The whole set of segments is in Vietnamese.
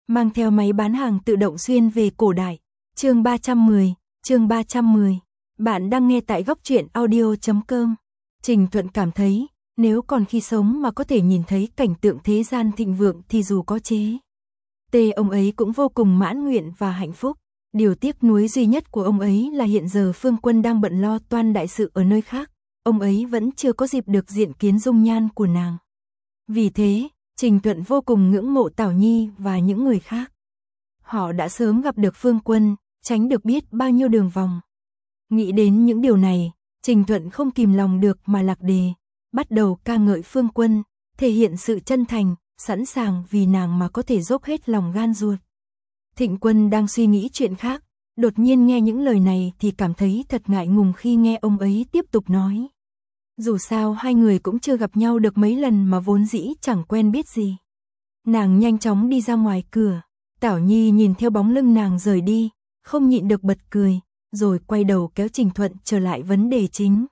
mang theo máy bán hàng tự động xuyên về cổ đại. Chương 310. Bạn đang nghe tại góc truyện audio.com. Trình Thuận cảm thấy, nếu còn khi sống mà có thể nhìn thấy cảnh tượng thế gian thịnh vượng thì dù có chế ông ấy cũng vô cùng mãn nguyện và hạnh phúc. Điều tiếc nuối duy nhất của ông ấy là hiện giờ Phương Quân đang bận lo toan đại sự ở nơi khác, ông ấy vẫn chưa có dịp được diện kiến dung nhan của nàng. Vì thế, Trình Thuận vô cùng ngưỡng mộ Tảo Nhi và những người khác. Họ đã sớm gặp được Phương Quân, tránh được biết bao nhiêu đường vòng. Nghĩ đến những điều này, Trình Thuận không kìm lòng được mà lạc đề, bắt đầu ca ngợi Phương Quân, thể hiện sự chân thành, sẵn sàng vì nàng mà có thể dốc hết lòng gan ruột. Thịnh Quân đang suy nghĩ chuyện khác, đột nhiên nghe những lời này thì cảm thấy thật ngại ngùng khi nghe ông ấy tiếp tục nói. Dù sao hai người cũng chưa gặp nhau được mấy lần mà vốn dĩ chẳng quen biết gì. Nàng nhanh chóng đi ra ngoài cửa, Tảo Nhi nhìn theo bóng lưng nàng rời đi, không nhịn được bật cười, rồi quay đầu kéo Trình Thuận trở lại vấn đề chính.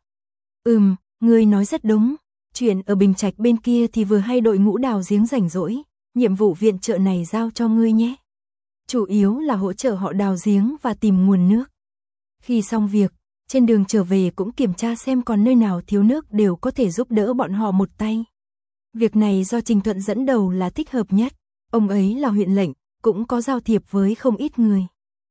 Ngươi nói rất đúng, chuyện ở Bình Trạch bên kia thì vừa hay đội ngũ đào giếng rảnh rỗi, nhiệm vụ viện trợ này giao cho ngươi nhé. Chủ yếu là hỗ trợ họ đào giếng và tìm nguồn nước. Khi xong việc, trên đường trở về cũng kiểm tra xem còn nơi nào thiếu nước đều có thể giúp đỡ bọn họ một tay. Việc này do Trình Thuận dẫn đầu là thích hợp nhất, ông ấy là huyện lệnh, cũng có giao thiệp với không ít người.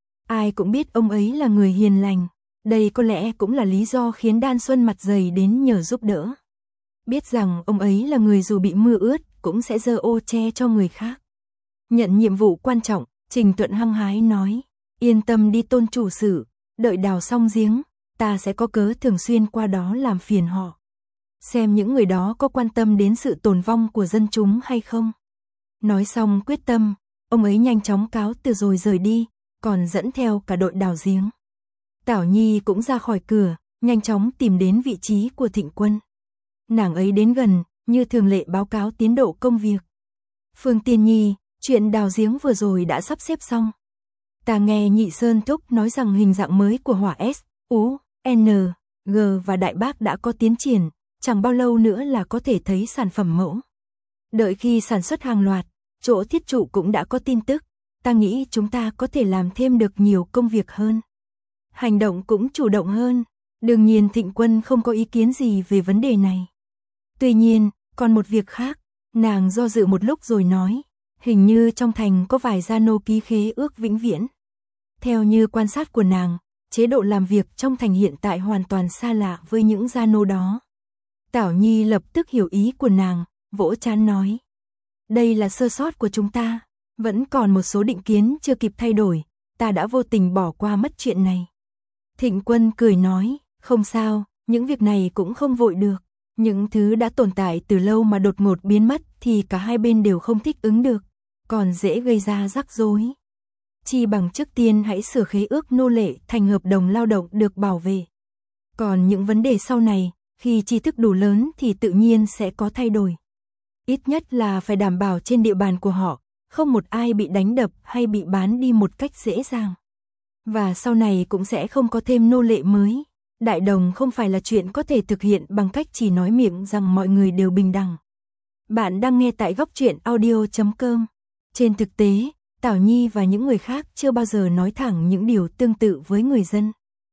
Ai cũng biết ông ấy là người hiền lành, đây có lẽ cũng là lý do khiến Đan Xuân mặt dày đến nhờ giúp đỡ. Biết rằng ông ấy là người dù bị mưa ướt cũng sẽ giơ ô che cho người khác. Nhận nhiệm vụ quan trọng, Trình Thuận hăng hái nói, yên tâm đi Tôn chủ sự, đợi đào xong giếng, ta sẽ có cớ thường xuyên qua đó làm phiền họ. Xem những người đó có quan tâm đến sự tồn vong của dân chúng hay không. Nói xong quyết tâm, ông ấy nhanh chóng cáo từ rồi rời đi, còn dẫn theo cả đội đào giếng. Tảo Nhi cũng ra khỏi cửa, nhanh chóng tìm đến vị trí của Thịnh Quân. Nàng ấy đến gần, như thường lệ báo cáo tiến độ công việc. Phương Tiên Nhi, chuyện đào giếng vừa rồi đã sắp xếp xong. Ta nghe Nhị Sơn Thúc nói rằng hình dạng mới của hỏa S, U, N, G và Đại Bác đã có tiến triển, chẳng bao lâu nữa là có thể thấy sản phẩm mẫu. Đợi khi sản xuất hàng loạt, chỗ thiết trụ cũng đã có tin tức, ta nghĩ chúng ta có thể làm thêm được nhiều công việc hơn. Hành động cũng chủ động hơn, đương nhiên Thịnh Quân không có ý kiến gì về vấn đề này. Tuy nhiên, còn một việc khác, nàng do dự một lúc rồi nói, hình như trong thành có vài gia nô ký khế ước vĩnh viễn. Theo như quan sát của nàng, chế độ làm việc trong thành hiện tại hoàn toàn xa lạ với những gia nô đó. Tảo Nhi lập tức hiểu ý của nàng, vỗ trán nói. Đây là sơ sót của chúng ta, vẫn còn một số định kiến chưa kịp thay đổi, ta đã vô tình bỏ qua mất chuyện này. Thịnh Quân cười nói, không sao, những việc này cũng không vội được. Những thứ đã tồn tại từ lâu mà đột ngột biến mất thì cả hai bên đều không thích ứng được, còn dễ gây ra rắc rối. Chi bằng trước tiên hãy sửa khế ước nô lệ thành hợp đồng lao động được bảo vệ. Còn những vấn đề sau này, khi tri thức đủ lớn thì tự nhiên sẽ có thay đổi. Ít nhất là phải đảm bảo trên địa bàn của họ, không một ai bị đánh đập hay bị bán đi một cách dễ dàng. Và sau này cũng sẽ không có thêm nô lệ mới. Đại đồng không phải là chuyện có thể thực hiện bằng cách chỉ nói miệng rằng mọi người đều bình đẳng. Bạn đang nghe tại góc truyện audio.com. Trên thực tế, Tảo Nhi và những người khác chưa bao giờ nói thẳng những điều tương tự với người dân.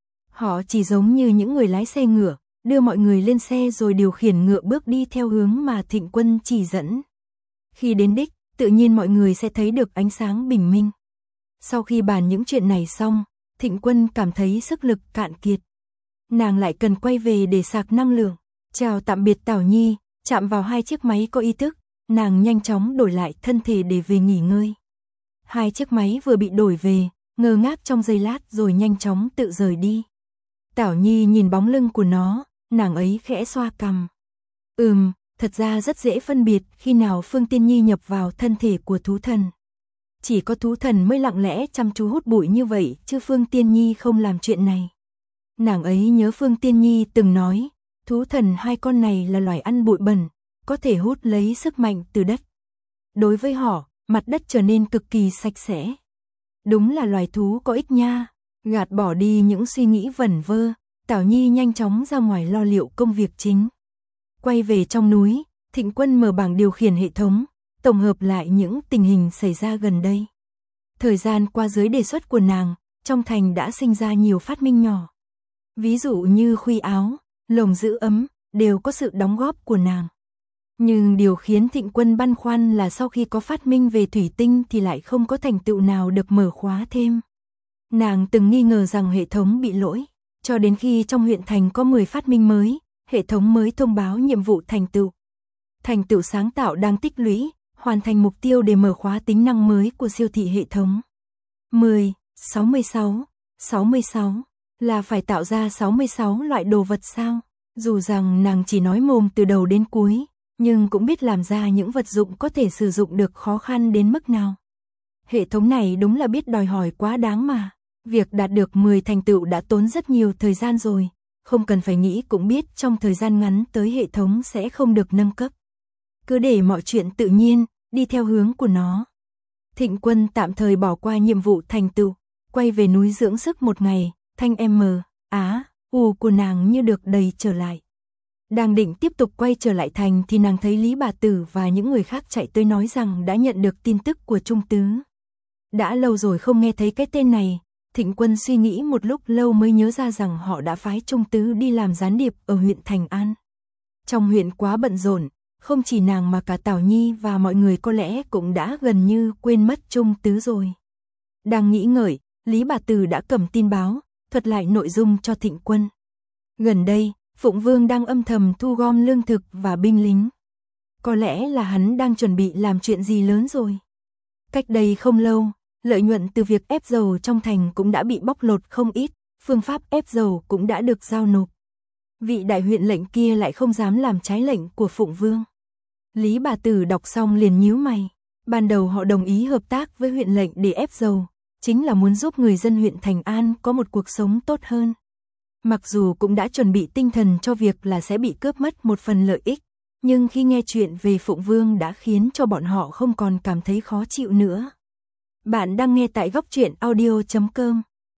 Họ chỉ giống như những người lái xe ngựa, đưa mọi người lên xe rồi điều khiển ngựa bước đi theo hướng mà Thịnh Quân chỉ dẫn. Khi đến đích, tự nhiên mọi người sẽ thấy được ánh sáng bình minh. Sau khi bàn những chuyện này xong, Thịnh Quân cảm thấy sức lực cạn kiệt. Nàng lại cần quay về để sạc năng lượng. Chào tạm biệt Tảo Nhi, chạm vào hai chiếc máy có ý thức, nàng nhanh chóng đổi lại thân thể để về nghỉ ngơi. Hai chiếc máy vừa bị đổi về, ngơ ngác trong giây lát rồi nhanh chóng tự rời đi. Tảo Nhi nhìn bóng lưng của nó, nàng ấy khẽ xoa cằm. Thật ra rất dễ phân biệt khi nào Phương Tiên Nhi nhập vào thân thể của thú thần. Chỉ có thú thần mới lặng lẽ chăm chú hút bụi như vậy, chứ Phương Tiên Nhi không làm chuyện này. Nàng ấy nhớ Phương Tiên Nhi từng nói, thú thần hai con này là loài ăn bụi bẩn, có thể hút lấy sức mạnh từ đất. Đối với họ, mặt đất trở nên cực kỳ sạch sẽ. Đúng là loài thú có ích nha. Gạt bỏ đi những suy nghĩ vẩn vơ, Tảo Nhi nhanh chóng ra ngoài lo liệu công việc chính. Quay về trong núi, Thịnh Quân mở bảng điều khiển hệ thống, tổng hợp lại những tình hình xảy ra gần đây. Thời gian qua dưới đề xuất của nàng, trong thành đã sinh ra nhiều phát minh nhỏ. Ví dụ như khuy áo, lồng giữ ấm, đều có sự đóng góp của nàng. Nhưng điều khiến Thịnh Quân băn khoăn là sau khi có phát minh về thủy tinh thì lại không có thành tựu nào được mở khóa thêm. Nàng từng nghi ngờ rằng hệ thống bị lỗi, cho đến khi trong huyện thành có 10 phát minh mới, hệ thống mới thông báo nhiệm vụ thành tựu. Thành tựu sáng tạo đang tích lũy, hoàn thành mục tiêu để mở khóa tính năng mới của siêu thị hệ thống. 10, 66 là phải tạo ra 66 loại đồ vật sao? Dù rằng nàng chỉ nói mồm từ đầu đến cuối, nhưng cũng biết làm ra những vật dụng có thể sử dụng được khó khăn đến mức nào. Hệ thống này đúng là biết đòi hỏi quá đáng mà. Việc đạt được 10 thành tựu đã tốn rất nhiều thời gian rồi, không cần phải nghĩ cũng biết trong thời gian ngắn tới hệ thống sẽ không được nâng cấp. Cứ để mọi chuyện tự nhiên, đi theo hướng của nó. Thịnh Quân tạm thời bỏ qua nhiệm vụ thành tựu, quay về núi dưỡng sức một ngày, thanh U của nàng như được đầy trở lại. Đang định tiếp tục quay trở lại thành thì nàng thấy Lý bà tử và những người khác chạy tới nói rằng đã nhận được tin tức của Trung Tứ. Đã lâu rồi không nghe thấy cái tên này, Thịnh Quân suy nghĩ một lúc lâu mới nhớ ra rằng họ đã phái Trung Tứ đi làm gián điệp ở huyện Thành An. Trong huyện quá bận rộn, không chỉ nàng mà cả Tào Nhi và mọi người có lẽ cũng đã gần như quên mất Trung Tứ rồi. Đang nghĩ ngợi, Lý bà tử đã cầm tin báo, thuật lại nội dung cho Thịnh Quân. Gần đây, Phụng Vương đang âm thầm thu gom lương thực và binh lính. Có lẽ là hắn đang chuẩn bị làm chuyện gì lớn rồi. Cách đây không lâu, lợi nhuận từ việc ép dầu trong thành cũng đã bị bóc lột không ít, phương pháp ép dầu cũng đã được giao nộp. Vị đại huyện lệnh kia lại không dám làm trái lệnh của Phụng Vương. Lý bà tử đọc xong liền nhíu mày. Ban đầu họ đồng ý hợp tác với huyện lệnh để ép dầu, chính là muốn giúp người dân huyện Thành An có một cuộc sống tốt hơn. Mặc dù cũng đã chuẩn bị tinh thần cho việc là sẽ bị cướp mất một phần lợi ích, nhưng khi nghe chuyện về Phụng Vương đã khiến cho bọn họ không còn cảm thấy khó chịu nữa. Bạn đang nghe tại góc truyện audio.com.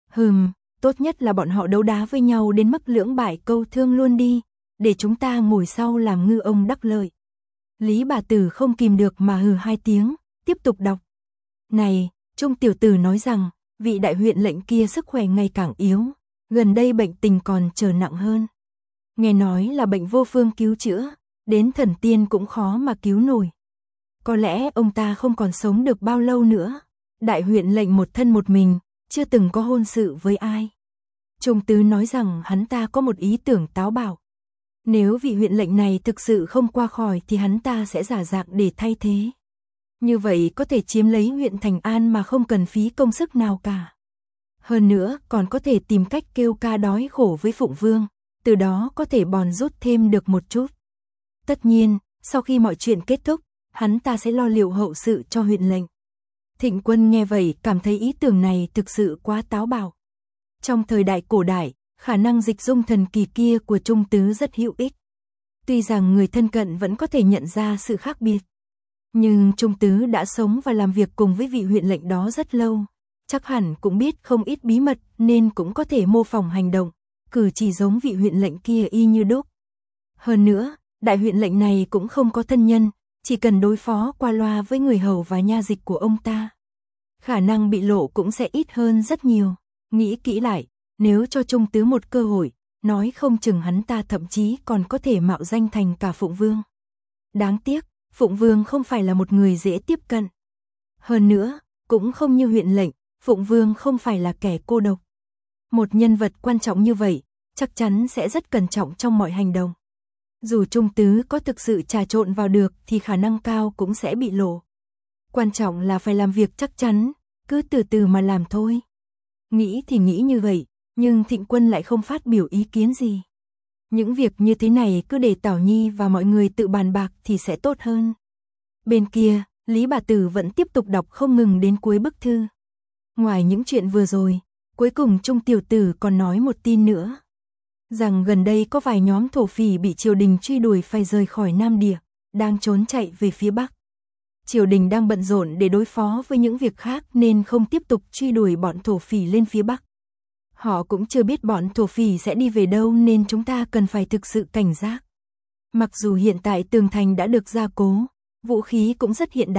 Tốt nhất là bọn họ đấu đá với nhau đến mức lưỡng bại câu thương luôn đi, để chúng ta ngồi sau làm ngư ông đắc lợi. Lý bà tử không kìm được mà hừ hai tiếng, tiếp tục đọc. Này, Trung tiểu tử nói rằng, vị đại huyện lệnh kia sức khỏe ngày càng yếu, gần đây bệnh tình còn trở nặng hơn. Nghe nói là bệnh vô phương cứu chữa, đến thần tiên cũng khó mà cứu nổi. Có lẽ ông ta không còn sống được bao lâu nữa. Đại huyện lệnh một thân một mình, chưa từng có hôn sự với ai. Trung Tứ nói rằng hắn ta có một ý tưởng táo bạo. Nếu vị huyện lệnh này thực sự không qua khỏi thì hắn ta sẽ giả dạng để thay thế. Như vậy có thể chiếm lấy huyện Thành An mà không cần phí công sức nào cả. Hơn nữa còn có thể tìm cách kêu ca đói khổ với Phụng Vương, từ đó có thể bòn rút thêm được một chút. Tất nhiên, sau khi mọi chuyện kết thúc, hắn ta sẽ lo liệu hậu sự cho huyện lệnh. Thịnh Quân nghe vậy cảm thấy ý tưởng này thực sự quá táo bạo. Trong thời đại cổ đại, khả năng dịch dung thần kỳ kia của Trung Tứ rất hữu ích. Tuy rằng người thân cận vẫn có thể nhận ra sự khác biệt, nhưng Trung Tứ đã sống và làm việc cùng với vị huyện lệnh đó rất lâu, chắc hẳn cũng biết không ít bí mật nên cũng có thể mô phỏng hành động, cử chỉ giống vị huyện lệnh kia y như đúc. Hơn nữa, đại huyện lệnh này cũng không có thân nhân, chỉ cần đối phó qua loa với người hầu và nha dịch của ông ta. Khả năng bị lộ cũng sẽ ít hơn rất nhiều. Nghĩ kỹ lại, nếu cho Trung Tứ một cơ hội, nói không chừng hắn ta thậm chí còn có thể mạo danh thành cả Phụng Vương. Đáng tiếc, Phụng Vương không phải là một người dễ tiếp cận. Hơn nữa, cũng không như huyện lệnh, Phụng Vương không phải là kẻ cô độc. Một nhân vật quan trọng như vậy, chắc chắn sẽ rất cẩn trọng trong mọi hành động. Dù Trung Tứ có thực sự trà trộn vào được thì khả năng cao cũng sẽ bị lộ. Quan trọng là phải làm việc chắc chắn, cứ từ từ mà làm thôi. Nghĩ thì nghĩ như vậy, nhưng Thịnh Quân lại không phát biểu ý kiến gì. Những việc như thế này cứ để Tào Nhi và mọi người tự bàn bạc thì sẽ tốt hơn. Bên kia, Lý bà tử vẫn tiếp tục đọc không ngừng đến cuối bức thư. Ngoài những chuyện vừa rồi, cuối cùng Trung tiểu tử còn nói một tin nữa. Rằng gần đây có vài nhóm thổ phỉ bị triều đình truy đuổi phải rời khỏi Nam Địa, đang trốn chạy về phía Bắc. Triều đình đang bận rộn để đối phó với những việc khác nên không tiếp tục truy đuổi bọn thổ phỉ lên phía Bắc. Họ cũng chưa biết bọn thổ phỉ sẽ đi về đâu nên chúng ta cần phải thực sự cảnh giác. Mặc dù hiện tại tường thành đã được gia cố, vũ khí cũng rất hiện đại,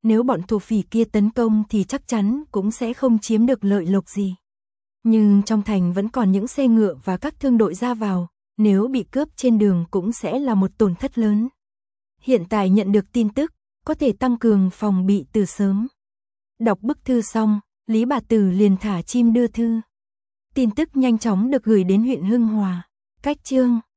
nếu bọn thổ phỉ kia tấn công thì chắc chắn cũng sẽ không chiếm được lợi lộc gì. Nhưng trong thành vẫn còn những xe ngựa và các thương đội ra vào, nếu bị cướp trên đường cũng sẽ là một tổn thất lớn. Hiện tại nhận được tin tức, có thể tăng cường phòng bị từ sớm. Đọc bức thư xong, Lý bà tử liền thả chim đưa thư. Tin tức nhanh chóng được gửi đến huyện Hưng Hòa. Cách chương